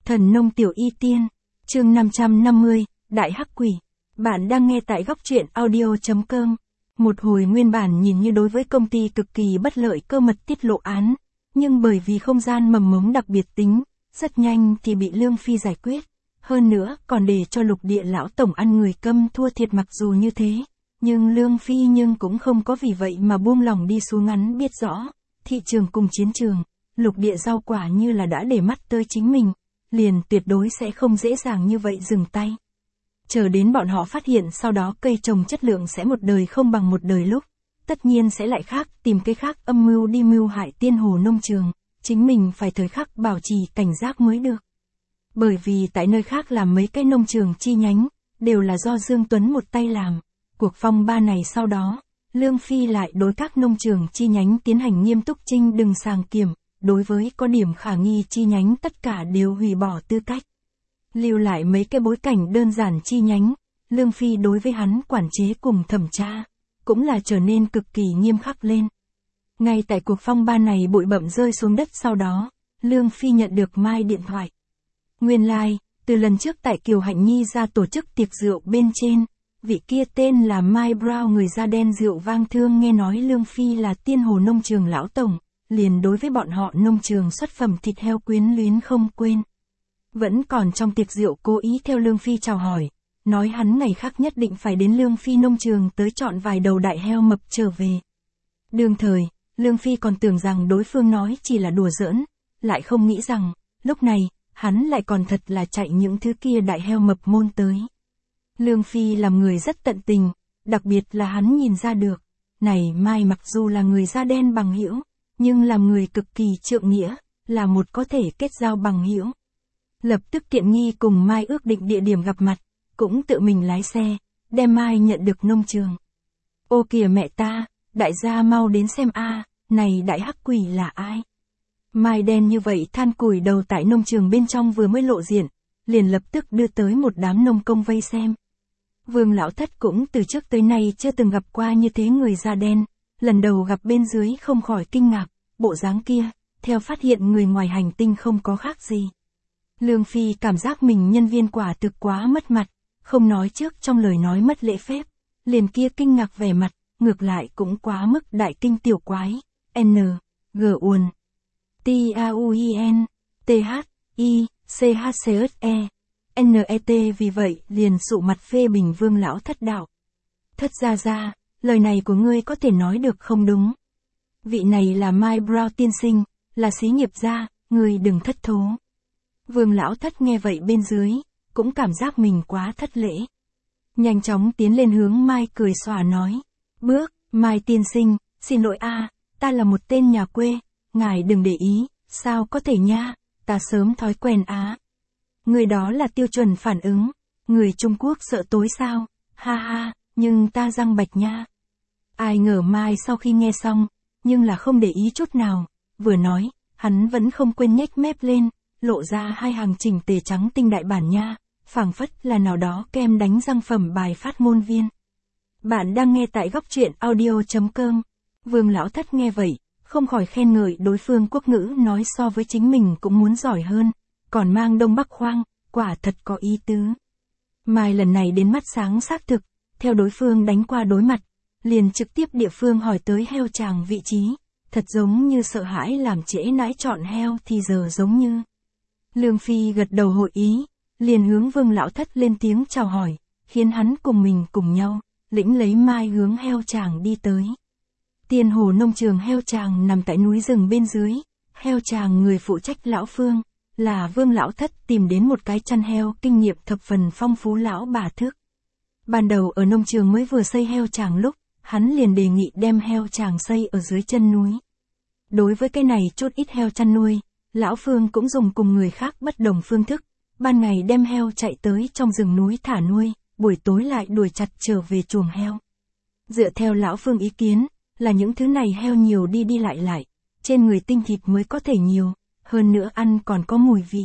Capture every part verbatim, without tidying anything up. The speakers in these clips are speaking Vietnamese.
Thần nông tiểu y tiên, chương năm trăm năm mươi, Đại Hắc Quỷ. Bạn đang nghe tại góc truyện audio.com. Một hồi nguyên bản nhìn như đối với công ty cực kỳ bất lợi cơ mật tiết lộ án, nhưng bởi vì không gian mầm mống đặc biệt tính, rất nhanh thì bị Lương Phi giải quyết. Hơn nữa còn để cho Lục Địa lão tổng ăn người câm thua thiệt. Mặc dù như thế, nhưng Lương Phi nhưng cũng không có vì vậy mà buông lòng đi xuống. Ngắn biết rõ, thị trường cùng chiến trường, Lục Địa rau quả như là đã để mắt tới chính mình, liền tuyệt đối sẽ không dễ dàng như vậy dừng tay. Chờ đến bọn họ phát hiện sau đó cây trồng chất lượng sẽ một đời không bằng một đời lúc, tất nhiên sẽ lại khác, tìm cái khác âm mưu đi mưu hại Tiên Hồ nông trường, chính mình phải thời khắc bảo trì cảnh giác mới được. Bởi vì tại nơi khác làm mấy cái nông trường chi nhánh, đều là do Dương Tuấn một tay làm. Cuộc phong ba này sau đó, Lương Phi lại đối các nông trường chi nhánh tiến hành nghiêm túc trinh đừng sàng kiểm, đối với có điểm khả nghi chi nhánh tất cả đều hủy bỏ tư cách. Lưu lại mấy cái bối cảnh đơn giản chi nhánh, Lương Phi đối với hắn quản chế cùng thẩm tra, cũng là trở nên cực kỳ nghiêm khắc lên. Ngay tại cuộc phong ba này bụi bặm rơi xuống đất sau đó, Lương Phi nhận được Mai điện thoại. Nguyên lai, like, từ lần trước tại Kiều Hạnh Nhi ra tổ chức tiệc rượu bên trên, vị kia tên là Mai Brown người da đen rượu vang thương nghe nói Lương Phi là Tiên Hồ nông trường lão tổng, liền đối với bọn họ nông trường xuất phẩm thịt heo quyến luyến không quên. Vẫn còn trong tiệc rượu cố ý theo Lương Phi chào hỏi, nói hắn ngày khác nhất định phải đến Lương Phi nông trường tới chọn vài đầu đại heo mập trở về. Đương thời, Lương Phi còn tưởng rằng đối phương nói chỉ là đùa giỡn, lại không nghĩ rằng, lúc này, hắn lại còn thật là chạy những thứ kia đại heo mập môn tới. Lương Phi làm người rất tận tình, đặc biệt là hắn nhìn ra được, này Mai mặc dù là người da đen bằng hữu, nhưng làm người cực kỳ trượng nghĩa, là một có thể kết giao bằng hữu. Lập tức tiện nghi cùng Mai ước định địa điểm gặp mặt, cũng tự mình lái xe, đem Mai nhận được nông trường. Ô kìa mẹ ta, đại gia mau đến xem a, này Đại Hắc Quỷ là ai? Mai đen như vậy than củi đầu tại nông trường bên trong vừa mới lộ diện, liền lập tức đưa tới một đám nông công vây xem. Vương lão thất cũng từ trước tới nay chưa từng gặp qua như thế người da đen, lần đầu gặp bên dưới không khỏi kinh ngạc, bộ dáng kia, theo phát hiện người ngoài hành tinh không có khác gì. Lương Phi cảm giác mình nhân viên quả thực quá mất mặt, không nói trước trong lời nói mất lễ phép, liền kia kinh ngạc vẻ mặt, ngược lại cũng quá mức đại kinh tiểu quái, N, G uồn, T A U I N, T H, I, C H C S E, N E T vì vậy liền sụ mặt phê bình Vương lão thất đạo. Thất gia gia, lời này của ngươi có thể nói được không đúng. Vị này là Mai Brown tiên sinh, là xí nghiệp gia, ngươi đừng thất thố. Vương lão thất nghe vậy bên dưới, cũng cảm giác mình quá thất lễ. Nhanh chóng tiến lên hướng Mai cười xòa nói. Bước, Mai tiên sinh, xin lỗi a, ta là một tên nhà quê, ngài đừng để ý, sao có thể nha, ta sớm thói quen á. Người đó là tiêu chuẩn phản ứng, người Trung Quốc sợ tối sao, ha ha, nhưng ta răng bạch nha. Ai ngờ Mai sau khi nghe xong, nhưng là không để ý chút nào, vừa nói, hắn vẫn không quên nhếch mép lên, lộ ra hai hàng chỉnh tề trắng tinh đại bản nha, phảng phất là nào đó kem đánh răng phẩm bài phát ngôn viên. Bạn đang nghe tại góc truyện audio.com. Vương lão thất nghe vậy, không khỏi khen ngợi đối phương quốc ngữ nói so với chính mình cũng muốn giỏi hơn, còn mang Đông Bắc khoang, quả thật có ý tứ. Mai lần này đến mắt sáng xác thực, theo đối phương đánh qua đối mặt, liền trực tiếp địa phương hỏi tới heo tràng vị trí, thật giống như sợ hãi làm trễ nãi chọn heo thì giờ giống như. Lương Phi gật đầu hội ý, liền hướng Vương lão thất lên tiếng chào hỏi, khiến hắn cùng mình cùng nhau, lĩnh lấy Mai hướng heo tràng đi tới. Tiên Hồ nông trường heo tràng nằm tại núi rừng bên dưới, heo tràng người phụ trách lão Phương, là Vương lão thất tìm đến một cái chăn heo kinh nghiệm thập phần phong phú lão bà thước. Ban đầu ở nông trường mới vừa xây heo tràng lúc, hắn liền đề nghị đem heo tràng xây ở dưới chân núi. Đối với cái này chút ít heo chăn nuôi, lão Phương cũng dùng cùng người khác bất đồng phương thức, ban ngày đem heo chạy tới trong rừng núi thả nuôi, buổi tối lại đuổi chặt trở về chuồng heo. Dựa theo lão Phương ý kiến, là những thứ này heo nhiều đi đi lại lại, trên người tinh thịt mới có thể nhiều, hơn nữa ăn còn có mùi vị.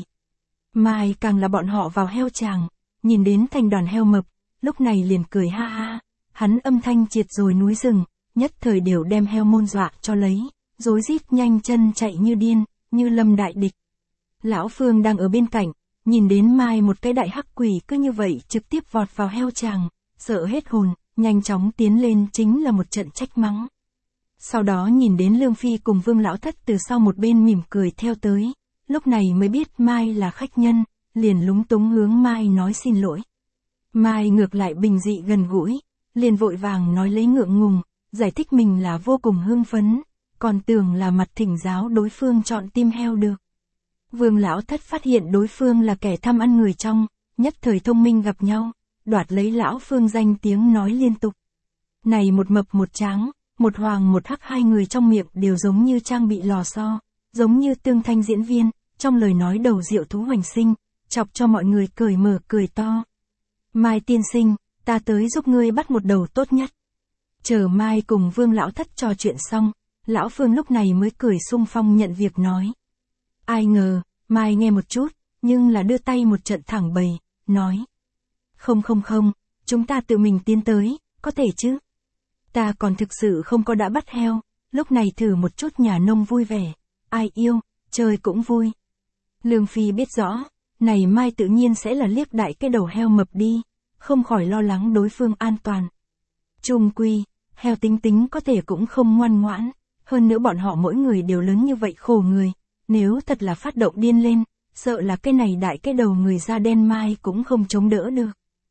Mai càng là bọn họ vào heo tràng, nhìn đến thành đoàn heo mập, lúc này liền cười ha ha, hắn âm thanh triệt rồi núi rừng, nhất thời đều đem heo môn dọa cho lấy, rối rít nhanh chân chạy như điên, như lâm đại địch. Lão Phương đang ở bên cạnh, nhìn đến Mai một cái đại hắc quỷ cứ như vậy trực tiếp vọt vào heo chàng, sợ hết hồn, nhanh chóng tiến lên chính là một trận trách mắng. Sau đó nhìn đến Lương Phi cùng Vương Lão Thất từ sau một bên mỉm cười theo tới, lúc này mới biết Mai là khách nhân, liền lúng túng hướng Mai nói xin lỗi. Mai ngược lại bình dị gần gũi, liền vội vàng nói lấy ngượng ngùng, giải thích mình là vô cùng hưng phấn, còn tưởng là mặt thỉnh giáo đối phương chọn tim heo được. Vương Lão Thất phát hiện đối phương là kẻ tham ăn người trong, nhất thời thông minh gặp nhau, đoạt lấy Lão Phương danh tiếng nói liên tục. Này một mập một tráng, một hoàng một hắc hai người trong miệng đều giống như trang bị lò xo, giống như tương thanh diễn viên, trong lời nói đầu diệu thú hoành sinh, chọc cho mọi người cười mở cười to. Mai tiên sinh, ta tới giúp ngươi bắt một đầu tốt nhất. Chờ Mai cùng Vương Lão Thất trò chuyện xong, Lão Phương lúc này mới cười sung phong nhận việc nói. Ai ngờ, Mai nghe một chút, nhưng là đưa tay một trận thẳng bầy, nói. Không không không, chúng ta tự mình tiến tới, có thể chứ? Ta còn thực sự không có đã bắt heo, lúc này thử một chút nhà nông vui vẻ, ai yêu, chơi cũng vui. Lương Phi biết rõ, này Mai tự nhiên sẽ là liếc đại cái đầu heo mập đi, không khỏi lo lắng đối phương an toàn. Chung quy, heo tính tính có thể cũng không ngoan ngoãn, hơn nữa bọn họ mỗi người đều lớn như vậy khổ người, nếu thật là phát động điên lên, sợ là cái này đại cái đầu người da đen Mai cũng không chống đỡ được.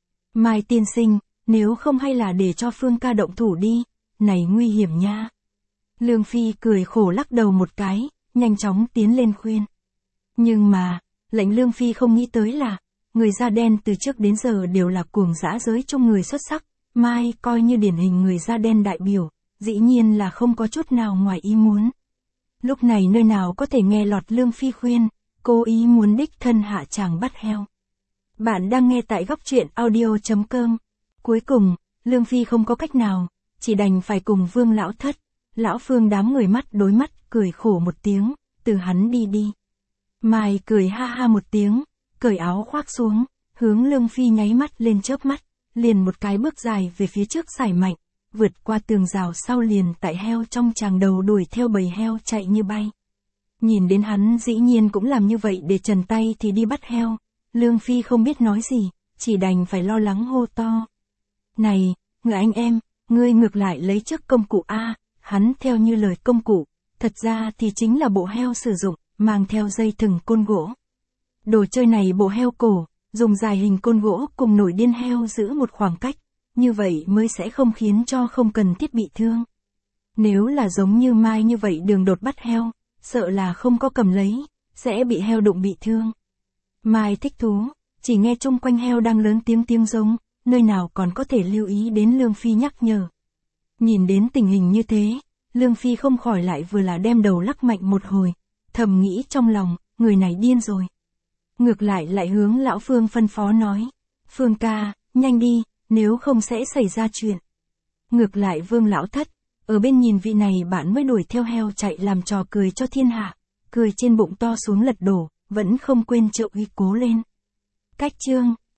Mai tiên sinh, nếu không hay là để cho Phương ca động thủ đi, này nguy hiểm nha. Lương Phi cười khổ lắc đầu một cái, nhanh chóng tiến lên khuyên. Nhưng mà, lệnh Lương Phi không nghĩ tới là, người da đen từ trước đến giờ đều là cuồng dã giới trong người xuất sắc, Mai coi như điển hình người da đen đại biểu, dĩ nhiên là không có chút nào ngoài ý muốn. Lúc này nơi nào có thể nghe lọt Lương Phi khuyên, cố ý muốn đích thân hạ chàng bắt heo. Bạn đang nghe tại góc truyện audio chấm com. Cuối cùng, Lương Phi không có cách nào, chỉ đành phải cùng Vương Lão Thất, Lão Phương đám người mắt đối mắt cười khổ một tiếng, từ hắn đi đi. Mai cười ha ha một tiếng, cởi áo khoác xuống, hướng Lương Phi nháy mắt lên chớp mắt, liền một cái bước dài về phía trước xài mạnh, vượt qua tường rào sau liền tại heo trong tràng đầu đuổi theo bầy heo chạy như bay. Nhìn đến hắn dĩ nhiên cũng làm như vậy để trần tay thì đi bắt heo, Lương Phi không biết nói gì, chỉ đành phải lo lắng hô to. Này, người anh em, ngươi ngược lại lấy trước công cụ A, hắn theo như lời công cụ, thật ra thì chính là bộ heo sử dụng, mang theo dây thừng côn gỗ. Đồ chơi này bộ heo cổ, dùng dài hình côn gỗ cùng nổi điên heo giữ một khoảng cách, như vậy mới sẽ không khiến cho không cần thiết bị thương. Nếu là giống như Mai như vậy đường đột bắt heo, sợ là không có cầm lấy, sẽ bị heo đụng bị thương. Mai thích thú, chỉ nghe chung quanh heo đang lớn tiếng tiếng giống, nơi nào còn có thể lưu ý đến Lương Phi nhắc nhở. Nhìn đến tình hình như thế, Lương Phi không khỏi lại vừa là đem đầu lắc mạnh một hồi, thầm nghĩ trong lòng, người này điên rồi. Ngược lại lại hướng Lão Phương phân phó nói, Phương ca, nhanh đi, nếu không sẽ xảy ra chuyện. Ngược lại Vương Lão Thất, ở bên nhìn vị này bạn mới đuổi theo heo chạy làm trò cười cho thiên hạ, cười trên bụng to xuống lật đổ, vẫn không quên trợ uy cố lên. Cách chương